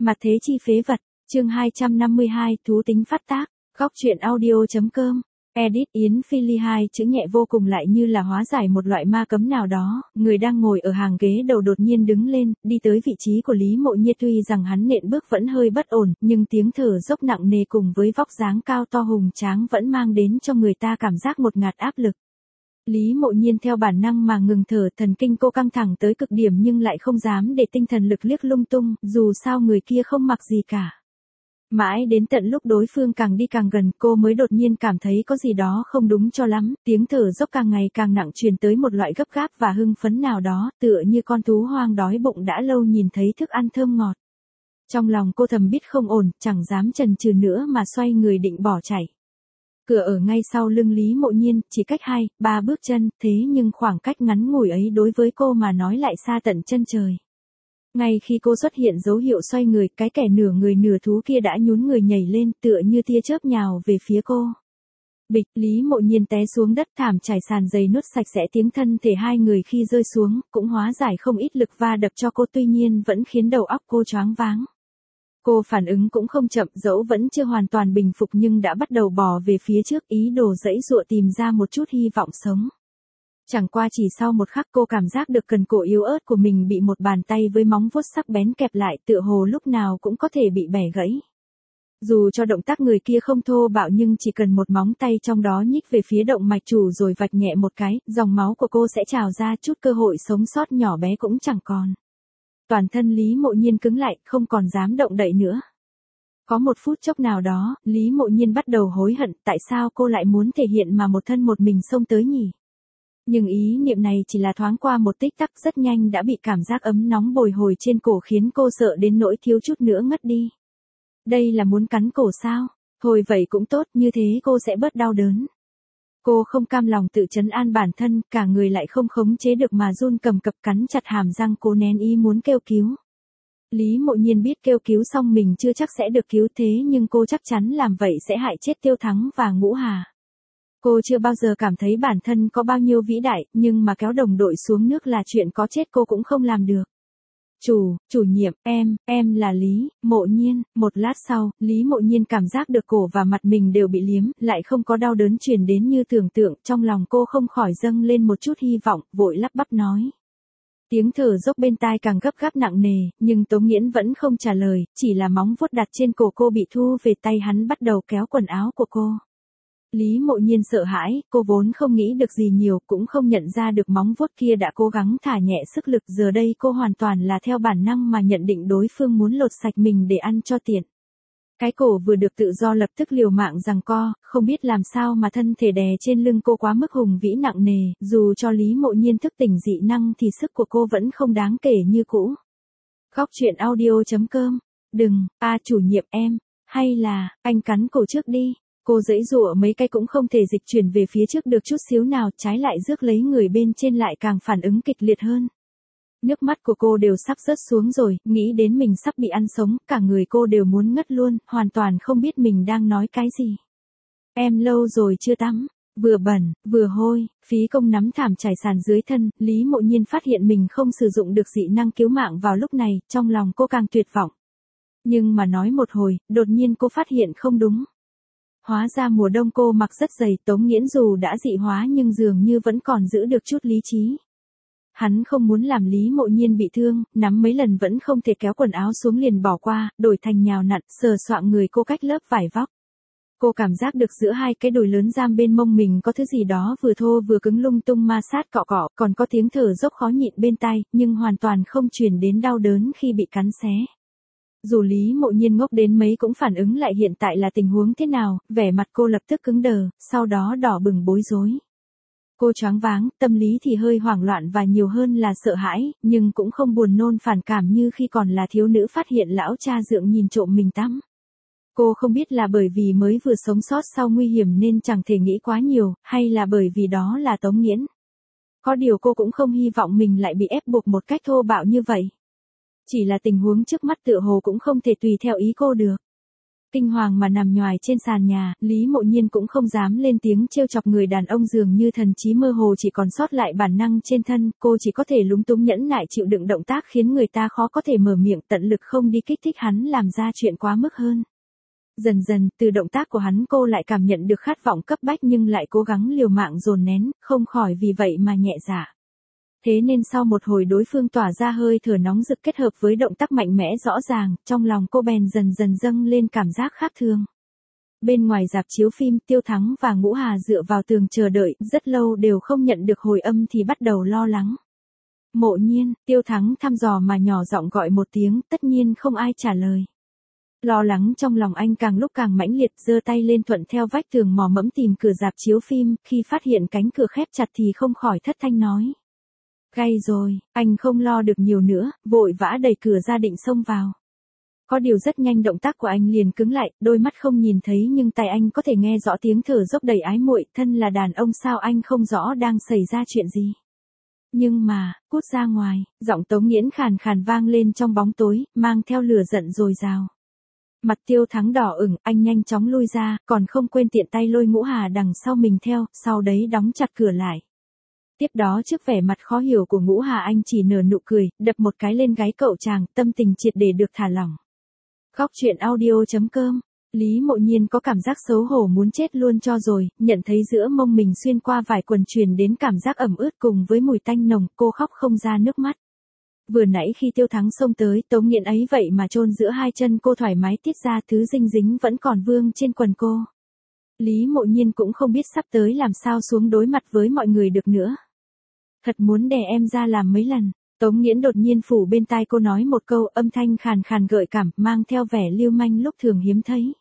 Mặt thế chi phế vật, chương 252, thú tính phát tác, góc truyện audio.com. Edit Yến Phi Ly hai chữ nhẹ vô cùng lại như là hóa giải một loại ma cấm nào đó, người đang ngồi ở hàng ghế đầu đột nhiên đứng lên, đi tới vị trí của Lý Mộ Nhiên tuy rằng hắn nện bước vẫn hơi bất ổn, nhưng tiếng thở dốc nặng nề cùng với vóc dáng cao to hùng tráng vẫn mang đến cho người ta cảm giác một ngạt áp lực. Lý Mộ Nhiên theo bản năng mà ngừng thở, thần kinh cô căng thẳng tới cực điểm nhưng lại không dám để tinh thần lực liếc lung tung, dù sao người kia không mặc gì cả. Mãi đến tận lúc đối phương càng đi càng gần cô mới đột nhiên cảm thấy có gì đó không đúng cho lắm, tiếng thở dốc càng ngày càng nặng truyền tới một loại gấp gáp và hưng phấn nào đó, tựa như con thú hoang đói bụng đã lâu nhìn thấy thức ăn thơm ngọt. Trong lòng cô thầm biết không ổn, chẳng dám chần chừ nữa mà xoay người định bỏ chạy. Cửa ở ngay sau lưng Lý Mộ Nhiên, chỉ cách 2-3 bước chân, thế nhưng khoảng cách ngắn ngủi ấy đối với cô mà nói lại xa tận chân trời. Ngay khi cô xuất hiện dấu hiệu xoay người, cái kẻ nửa người nửa thú kia đã nhún người nhảy lên, tựa như tia chớp nhào về phía cô. Bịch, Lý Mộ Nhiên té xuống đất, thảm trải sàn dày nuốt sạch sẽ tiếng thân thể hai người khi rơi xuống, cũng hóa giải không ít lực va đập cho cô, tuy nhiên vẫn khiến đầu óc cô choáng váng. Cô phản ứng cũng không chậm, dẫu vẫn chưa hoàn toàn bình phục nhưng đã bắt đầu bò về phía trước, ý đồ giãy giụa tìm ra một chút hy vọng sống. Chẳng qua chỉ sau một khắc cô cảm giác được cần cổ yếu ớt của mình bị một bàn tay với móng vuốt sắc bén kẹp lại, tựa hồ lúc nào cũng có thể bị bẻ gãy. Dù cho động tác người kia không thô bạo nhưng chỉ cần một móng tay trong đó nhích về phía động mạch chủ rồi vạch nhẹ một cái, dòng máu của cô sẽ trào ra, chút cơ hội sống sót nhỏ bé cũng chẳng còn. Toàn thân Lý Mộ Nhiên cứng lại, không còn dám động đậy nữa. Có một phút chốc nào đó, Lý Mộ Nhiên bắt đầu hối hận, tại sao cô lại muốn thể hiện mà một thân một mình xông tới nhỉ? Nhưng ý niệm này chỉ là thoáng qua một tích tắc, rất nhanh đã bị cảm giác ấm nóng bồi hồi trên cổ khiến cô sợ đến nỗi thiếu chút nữa ngất đi. Đây là muốn cắn cổ sao? Thôi vậy cũng tốt, như thế cô sẽ bớt đau đớn. Cô không cam lòng tự trấn an bản thân, cả người lại không khống chế được mà run cầm cập, cắn chặt hàm răng, cố nén ý muốn kêu cứu. Lý Mộ Nhiên biết kêu cứu xong mình chưa chắc sẽ được cứu, thế nhưng cô chắc chắn làm vậy sẽ hại chết Tiêu Thắng và Ngũ Hà. Cô chưa bao giờ cảm thấy bản thân có bao nhiêu vĩ đại, nhưng mà kéo đồng đội xuống nước là chuyện có chết cô cũng không làm được. Chủ nhiệm, em là Lý Mộ Nhiên. Một lát sau, Lý Mộ Nhiên cảm giác được cổ và mặt mình đều bị liếm, lại không có đau đớn truyền đến như tưởng tượng, trong lòng cô không khỏi dâng lên một chút hy vọng, vội lắp bắp nói. Tiếng thở dốc bên tai càng gấp gáp nặng nề, nhưng Tống Nghiễn vẫn không trả lời, chỉ là móng vuốt đặt trên cổ cô bị thu về, tay hắn bắt đầu kéo quần áo của cô. Lý Mộ Nhiên sợ hãi, cô vốn không nghĩ được gì nhiều, cũng không nhận ra được móng vuốt kia đã cố gắng thả nhẹ sức lực, giờ đây cô hoàn toàn là theo bản năng mà nhận định đối phương muốn lột sạch mình để ăn cho tiện. Cái cổ vừa được tự do lập tức liều mạng giằng co, không biết làm sao mà thân thể đè trên lưng cô quá mức hùng vĩ nặng nề, dù cho Lý Mộ Nhiên thức tỉnh dị năng thì sức của cô vẫn không đáng kể như cũ. Góc truyện audio.com. Đừng, chủ nhiệm em, hay là, anh cắn cổ trước đi. Cô giãy giụa mấy cái cũng không thể dịch chuyển về phía trước được chút xíu nào, trái lại rước lấy người bên trên lại càng phản ứng kịch liệt hơn. Nước mắt của cô đều sắp rớt xuống rồi, nghĩ đến mình sắp bị ăn sống, cả người cô đều muốn ngất luôn, hoàn toàn không biết mình đang nói cái gì. Em lâu rồi chưa tắm, vừa bẩn, vừa hôi, phí công nắm thảm trải sàn dưới thân, Lý Mộ Nhiên phát hiện mình không sử dụng được dị năng cứu mạng vào lúc này, trong lòng cô càng tuyệt vọng. Nhưng mà nói một hồi, đột nhiên cô phát hiện không đúng. Hóa ra mùa đông cô mặc rất dày, Tống Nghiễn dù đã dị hóa nhưng dường như vẫn còn giữ được chút lý trí. Hắn không muốn làm Lý Mộ Nhiên bị thương, nắm mấy lần vẫn không thể kéo quần áo xuống liền bỏ qua, đổi thành nhào nặn, sờ soạng người cô cách lớp vải vóc. Cô cảm giác được giữa hai cái đùi lớn giam bên mông mình có thứ gì đó vừa thô vừa cứng lung tung ma sát cọ cọ, còn có tiếng thở dốc khó nhịn bên tai, nhưng hoàn toàn không truyền đến đau đớn khi bị cắn xé. Dù Lý Mộ Nhiên ngốc đến mấy cũng phản ứng lại hiện tại là tình huống thế nào, vẻ mặt cô lập tức cứng đờ, sau đó đỏ bừng bối rối. Cô choáng váng, tâm lý thì hơi hoảng loạn và nhiều hơn là sợ hãi, nhưng cũng không buồn nôn phản cảm như khi còn là thiếu nữ phát hiện lão cha dượng nhìn trộm mình tắm. Cô không biết là bởi vì mới vừa sống sót sau nguy hiểm nên chẳng thể nghĩ quá nhiều, hay là bởi vì đó là Tống Nghiễn. Có điều cô cũng không hy vọng mình lại bị ép buộc một cách thô bạo như vậy. Chỉ là tình huống trước mắt tựa hồ cũng không thể tùy theo ý cô được. Kinh hoàng mà nằm nhoài trên sàn nhà, Lý Mộ Nhiên cũng không dám lên tiếng trêu chọc người đàn ông dường như thần trí mơ hồ chỉ còn sót lại bản năng trên thân, cô chỉ có thể lúng túng nhẫn nại chịu đựng động tác khiến người ta khó có thể mở miệng, tận lực không đi kích thích hắn làm ra chuyện quá mức hơn. Dần dần, từ động tác của hắn cô lại cảm nhận được khát vọng cấp bách nhưng lại cố gắng liều mạng dồn nén, không khỏi vì vậy mà nhẹ dạ. Thế nên sau một hồi đối phương tỏa ra hơi thở nóng rực kết hợp với động tác mạnh mẽ rõ ràng, trong lòng cô bèn dần dần dâng lên cảm giác khác thường. Bên ngoài rạp chiếu phim, Tiêu Thắng và Ngũ Hà dựa vào tường chờ đợi, rất lâu đều không nhận được hồi âm thì bắt đầu lo lắng. Mộ Nhiên, Tiêu Thắng thăm dò mà nhỏ giọng gọi một tiếng, tất nhiên không ai trả lời. Lo lắng trong lòng anh càng lúc càng mãnh liệt, giơ tay lên thuận theo vách tường mò mẫm tìm cửa rạp chiếu phim, khi phát hiện cánh cửa khép chặt thì không khỏi thất thanh nói. Gay rồi, anh không lo được nhiều nữa, vội vã đẩy cửa ra định xông vào. Có điều rất nhanh động tác của anh liền cứng lại, đôi mắt không nhìn thấy nhưng tai anh có thể nghe rõ tiếng thở dốc đầy ái muội, thân là đàn ông sao anh không rõ đang xảy ra chuyện gì. Nhưng mà, cút ra ngoài, giọng Tống Nghiễn khàn khàn vang lên trong bóng tối, mang theo lửa giận dồi dào. Mặt Tiêu Thắng đỏ ửng, anh nhanh chóng lui ra, còn không quên tiện tay lôi Ngũ Hà đằng sau mình theo, sau đấy đóng chặt cửa lại. Tiếp đó trước vẻ mặt khó hiểu của Ngũ Hà anh chỉ nở nụ cười, đập một cái lên gáy cậu chàng, tâm tình triệt để được thả lỏng. Góc truyện audio.com, Lý Mộ Nhiên có cảm giác xấu hổ muốn chết luôn cho rồi, nhận thấy giữa mông mình xuyên qua vải quần truyền đến cảm giác ẩm ướt cùng với mùi tanh nồng, cô khóc không ra nước mắt. Vừa nãy khi Tiêu Thắng xông tới, Tống Nghiễn ấy vậy mà chôn giữa hai chân cô thoải mái tiết ra thứ dinh dính vẫn còn vương trên quần cô. Lý Mộ Nhiên cũng không biết sắp tới làm sao xuống đối mặt với mọi người được nữa. Thật muốn đè em ra làm mấy lần. Tống Nghiễn đột nhiên phủ bên tai cô nói một câu, âm thanh khàn khàn gợi cảm, mang theo vẻ lưu manh lúc thường hiếm thấy.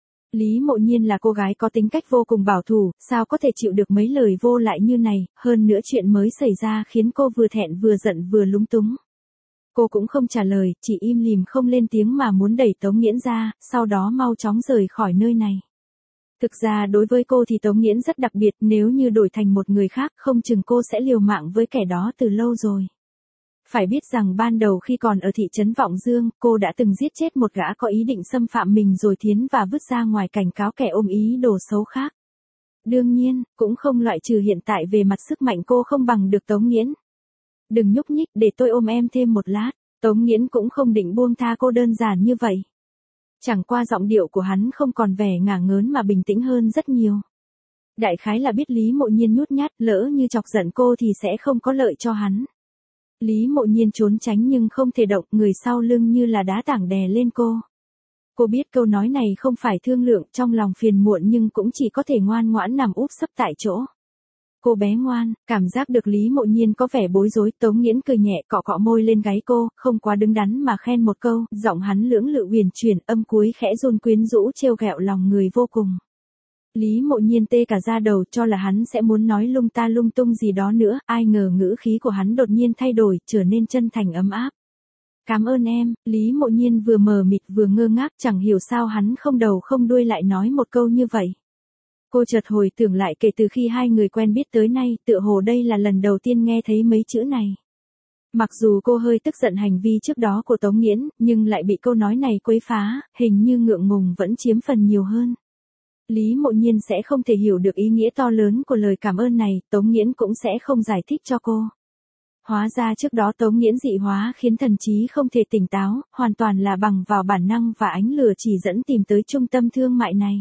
Lý Mộ Nhiên là cô gái có tính cách vô cùng bảo thủ, sao có thể chịu được mấy lời vô lại như này, hơn nữa chuyện mới xảy ra khiến cô vừa thẹn vừa giận vừa lúng túng. Cô cũng không trả lời, chỉ im lìm không lên tiếng mà muốn đẩy Tống Nghiễn ra, sau đó mau chóng rời khỏi nơi này. Thực ra đối với cô thì Tống Nghiễn rất đặc biệt, nếu như đổi thành một người khác không chừng cô sẽ liều mạng với kẻ đó từ lâu rồi. Phải biết rằng ban đầu khi còn ở thị trấn Vọng Dương, cô đã từng giết chết một gã có ý định xâm phạm mình rồi thiến và vứt ra ngoài cảnh cáo kẻ ôm ý đồ xấu khác. Đương nhiên, cũng không loại trừ hiện tại về mặt sức mạnh cô không bằng được Tống Nghiễn. Đừng nhúc nhích để tôi ôm em thêm một lát, Tống Nghiễn cũng không định buông tha cô đơn giản như vậy. Chẳng qua giọng điệu của hắn không còn vẻ ngả ngớn mà bình tĩnh hơn rất nhiều. Đại khái là biết Lý Mộ Nhiên nhút nhát, lỡ như chọc giận cô thì sẽ không có lợi cho hắn. Lý Mộ Nhiên trốn tránh nhưng không thể động, người sau lưng như là đá tảng đè lên cô. Cô biết câu nói này không phải thương lượng, trong lòng phiền muộn nhưng cũng chỉ có thể ngoan ngoãn nằm úp sấp tại chỗ. Cô bé ngoan, cảm giác được Lý Mộ Nhiên có vẻ bối rối, Tống Nghiễn cười nhẹ cọ cọ môi lên gáy cô, không quá đứng đắn mà khen một câu, giọng hắn lưỡng lự huyền chuyển, âm cuối khẽ run quyến rũ trêu ghẹo lòng người vô cùng. Lý Mộ Nhiên tê cả da đầu cho là hắn sẽ muốn nói lung ta lung tung gì đó nữa, ai ngờ ngữ khí của hắn đột nhiên thay đổi, trở nên chân thành ấm áp. Cảm ơn em, Lý Mộ Nhiên vừa mờ mịt vừa ngơ ngác, chẳng hiểu sao hắn không đầu không đuôi lại nói một câu như vậy. Cô chợt hồi tưởng lại kể từ khi hai người quen biết tới nay, tựa hồ đây là lần đầu tiên nghe thấy mấy chữ này. Mặc dù cô hơi tức giận hành vi trước đó của Tống Nghiễn, nhưng lại bị câu nói này quấy phá, hình như ngượng ngùng vẫn chiếm phần nhiều hơn. Lý Mộ Nhiên sẽ không thể hiểu được ý nghĩa to lớn của lời cảm ơn này, Tống Nghiễn cũng sẽ không giải thích cho cô. Hóa ra trước đó Tống Nghiễn dị hóa khiến thần trí không thể tỉnh táo, hoàn toàn là bằng vào bản năng và ánh lửa chỉ dẫn tìm tới trung tâm thương mại này.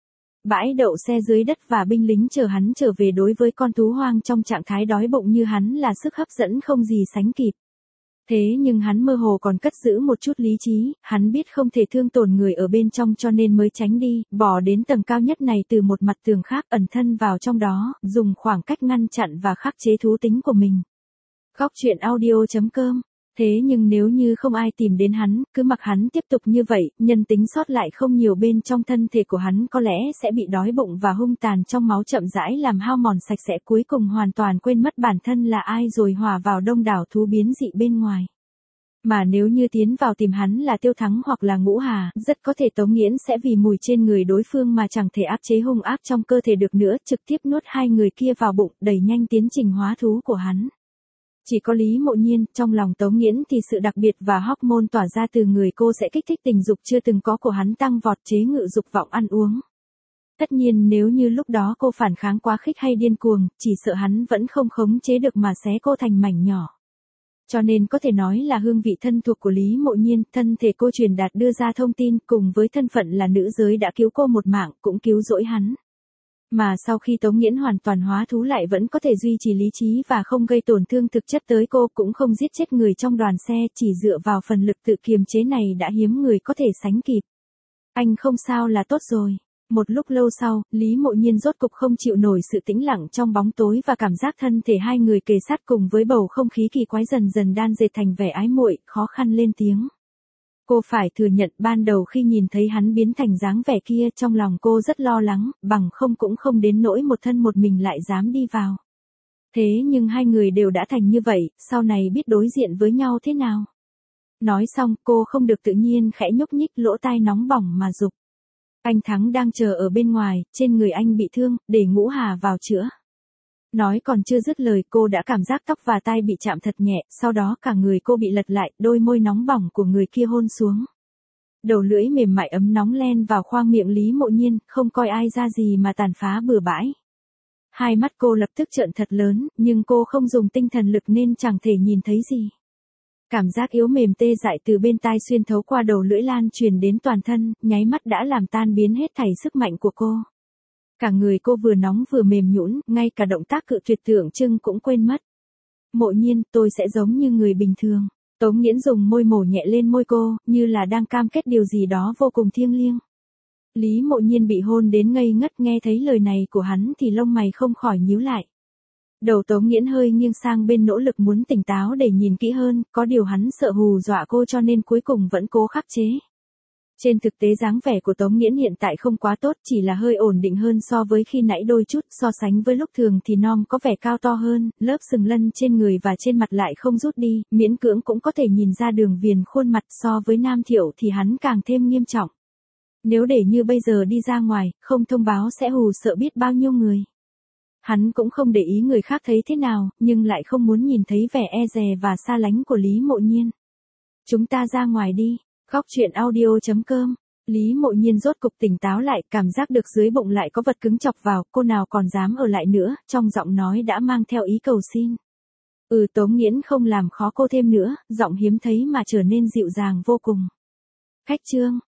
Bãi đậu xe dưới đất và binh lính chờ hắn trở về đối với con thú hoang trong trạng thái đói bụng như hắn là sức hấp dẫn không gì sánh kịp. Thế nhưng hắn mơ hồ còn cất giữ một chút lý trí, hắn biết không thể thương tổn người ở bên trong cho nên mới tránh đi, bỏ đến tầng cao nhất này từ một mặt tường khác ẩn thân vào trong đó, dùng khoảng cách ngăn chặn và khắc chế thú tính của mình. Góc truyện audio.com. Thế nhưng nếu như không ai tìm đến hắn, cứ mặc hắn tiếp tục như vậy, nhân tính sót lại không nhiều bên trong thân thể của hắn có lẽ sẽ bị đói bụng và hung tàn trong máu chậm rãi làm hao mòn sạch sẽ cuối cùng hoàn toàn quên mất bản thân là ai rồi hòa vào đông đảo thú biến dị bên ngoài. Mà nếu như tiến vào tìm hắn là Tiêu Thắng hoặc là Ngũ Hà, rất có thể Tống Nghiễn sẽ vì mùi trên người đối phương mà chẳng thể áp chế hung ác trong cơ thể được nữa, trực tiếp nuốt hai người kia vào bụng, đẩy nhanh tiến trình hóa thú của hắn. Chỉ có Lý Mộ Nhiên, trong lòng Tống Nghiễn thì sự đặc biệt và hormone tỏa ra từ người cô sẽ kích thích tình dục chưa từng có của hắn tăng vọt chế ngự dục vọng ăn uống. Tất nhiên nếu như lúc đó cô phản kháng quá khích hay điên cuồng, chỉ sợ hắn vẫn không khống chế được mà xé cô thành mảnh nhỏ. Cho nên có thể nói là hương vị thân thuộc của Lý Mộ Nhiên, thân thể cô truyền đạt đưa ra thông tin cùng với thân phận là nữ giới đã cứu cô một mạng cũng cứu rỗi hắn. Mà sau khi Tống Nghiễn hoàn toàn hóa thú lại vẫn có thể duy trì lý trí và không gây tổn thương thực chất tới cô cũng không giết chết người trong đoàn xe chỉ dựa vào phần lực tự kiềm chế này đã hiếm người có thể sánh kịp. Anh không sao là tốt rồi. Một lúc lâu sau, Lý Mộ Nhiên rốt cục không chịu nổi sự tĩnh lặng trong bóng tối và cảm giác thân thể hai người kề sát cùng với bầu không khí kỳ quái dần dần đan dệt thành vẻ ái muội, khó khăn lên tiếng. Cô phải thừa nhận ban đầu khi nhìn thấy hắn biến thành dáng vẻ kia trong lòng cô rất lo lắng, bằng không cũng không đến nỗi một thân một mình lại dám đi vào. Thế nhưng hai người đều đã thành như vậy, sau này biết đối diện với nhau thế nào. Nói xong cô không được tự nhiên khẽ nhúc nhích lỗ tai nóng bỏng mà giục. Anh Thắng đang chờ ở bên ngoài, trên người anh bị thương, để Ngũ Hà vào chữa. Nói còn chưa dứt lời cô đã cảm giác tóc và tai bị chạm thật nhẹ, sau đó cả người cô bị lật lại, đôi môi nóng bỏng của người kia hôn xuống. Đầu lưỡi mềm mại ấm nóng len vào khoang miệng Lý Mộ Nhiên, không coi ai ra gì mà tàn phá bừa bãi. Hai mắt cô lập tức trợn thật lớn, nhưng cô không dùng tinh thần lực nên chẳng thể nhìn thấy gì. Cảm giác yếu mềm tê dại từ bên tai xuyên thấu qua đầu lưỡi lan truyền đến toàn thân, nháy mắt đã làm tan biến hết thảy sức mạnh của cô. Cả người cô vừa nóng vừa mềm nhũn, ngay cả động tác cự tuyệt tưởng chừng cũng quên mất. Mộ Nhiên, tôi sẽ giống như người bình thường. Tống Nghiễn dùng môi mổ nhẹ lên môi cô, như là đang cam kết điều gì đó vô cùng thiêng liêng. Lý Mộ Nhiên bị hôn đến ngây ngất nghe thấy lời này của hắn thì lông mày không khỏi nhíu lại. Đầu Tống Nghiễn hơi nghiêng sang bên nỗ lực muốn tỉnh táo để nhìn kỹ hơn, có điều hắn sợ hù dọa cô cho nên cuối cùng vẫn cố khắc chế. Trên thực tế dáng vẻ của Tống Nghiễn hiện tại không quá tốt, chỉ là hơi ổn định hơn so với khi nãy đôi chút, so sánh với lúc thường thì nom có vẻ cao to hơn, lớp sừng lân trên người và trên mặt lại không rút đi, miễn cưỡng cũng có thể nhìn ra đường viền khuôn mặt, so với Nam Thiệu thì hắn càng thêm nghiêm trọng. Nếu để như bây giờ đi ra ngoài, không thông báo sẽ hù sợ biết bao nhiêu người. Hắn cũng không để ý người khác thấy thế nào, nhưng lại không muốn nhìn thấy vẻ e dè và xa lánh của Lý Mộ Nhiên. Chúng ta ra ngoài đi. Góc truyện audio.com. Lý Mộ Nhiên rốt cục tỉnh táo lại, cảm giác được dưới bụng lại có vật cứng chọc vào, cô nào còn dám ở lại nữa, trong giọng nói đã mang theo ý cầu xin. Tống Nghiễn không làm khó cô thêm nữa, giọng hiếm thấy mà trở nên dịu dàng vô cùng. Khách trương,